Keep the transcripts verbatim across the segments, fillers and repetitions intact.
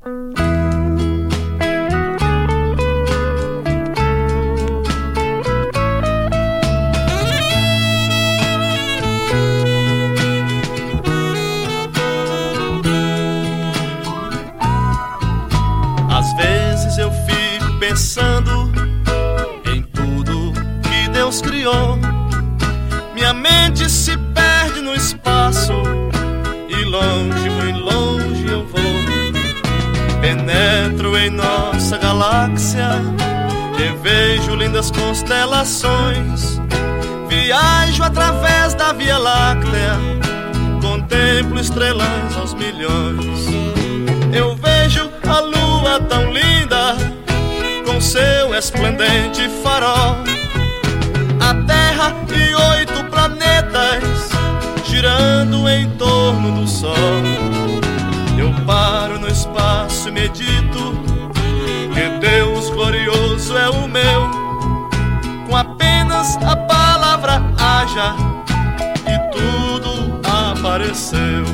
Às vezes eu fico pensando em tudo que Deus criou. Minha mente se perde no espaço e longe, muito longe eu vou. Penetro em nossa galáxia e vejo lindas constelações. Viajo através da Via Láctea, contemplo estrelas aos milhões. Eu vejo a lua tão linda, com seu esplendente farol. A Terra e oito planetas, girando em torno do Sol. Eu paro no espaço e medito, que Deus glorioso é o meu. Com apenas a palavra haja, e tudo apareceu.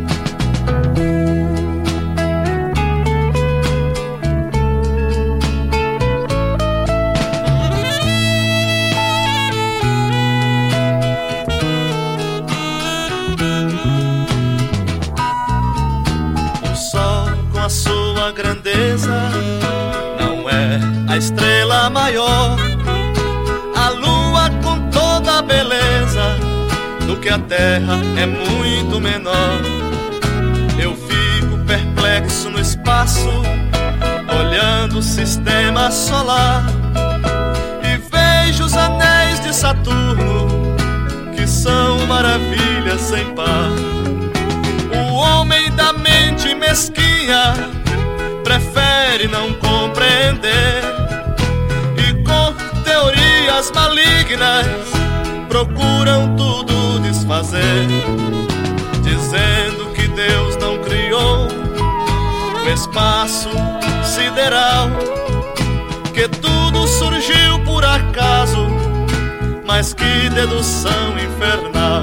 Sua grandeza não é a estrela maior, a lua com toda a beleza do que a terra é muito menor. Eu fico perplexo no espaço, olhando o sistema solar, e vejo os anéis de Saturno, que são maravilhas sem par. O homem da mente mesquinha prefere não compreender, e com teorias malignas procuram tudo desfazer, dizendo que Deus não criou o espaço sideral, que tudo surgiu por acaso, mas que dedução infernal.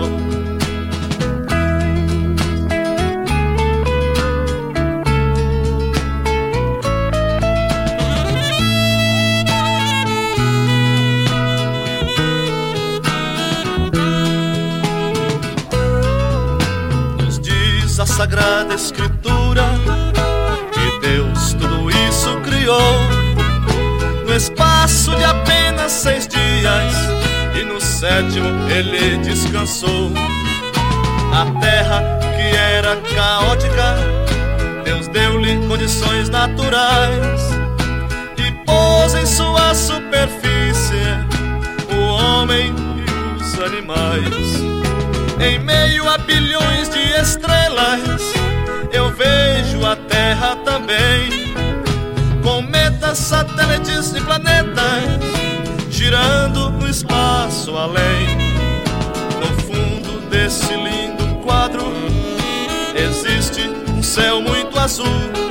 A Sagrada Escritura que Deus tudo isso criou no espaço de apenas seis dias, e no sétimo ele descansou. A terra que era caótica, Deus deu-lhe condições naturais e pôs em sua superfície o homem e os animais. Em meio a bilhões de estrelas, eu vejo a Terra também, cometas, satélites e planetas, girando no espaço além. No fundo desse lindo quadro, existe um céu muito azul,